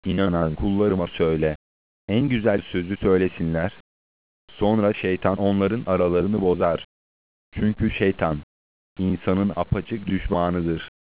inanan kullarıma söyle. En güzel sözü söylesinler. Sonra şeytan onların aralarını bozar. Çünkü şeytan, insanın apaçık düşmanıdır.